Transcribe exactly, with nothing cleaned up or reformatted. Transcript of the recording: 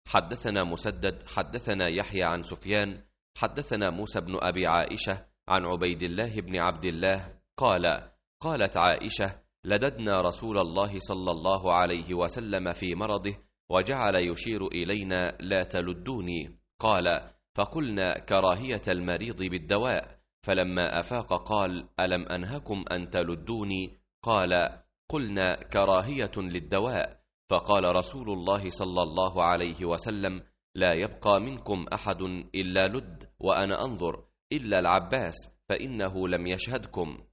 حدثنا مسدد حدثنا يحيى عن سفيان حدثنا موسى بن أبي عائشة عن عبيد الله بن عبد الله قال قالت عائشة لددنا رسول الله صلى الله عليه وسلم في مرضه وجعل يشير إلينا لا تلدوني. قال فقلنا كراهية المريض بالدواء، فلما أفاق قال ألم أنهكم أن تلدوني؟ قال قلنا كراهية للدواء. فقال رسول الله صلى الله عليه وسلم لا يبقى منكم أحد إلا لد وأنا أنظر إلا العباس فإنه لم يشهدكم.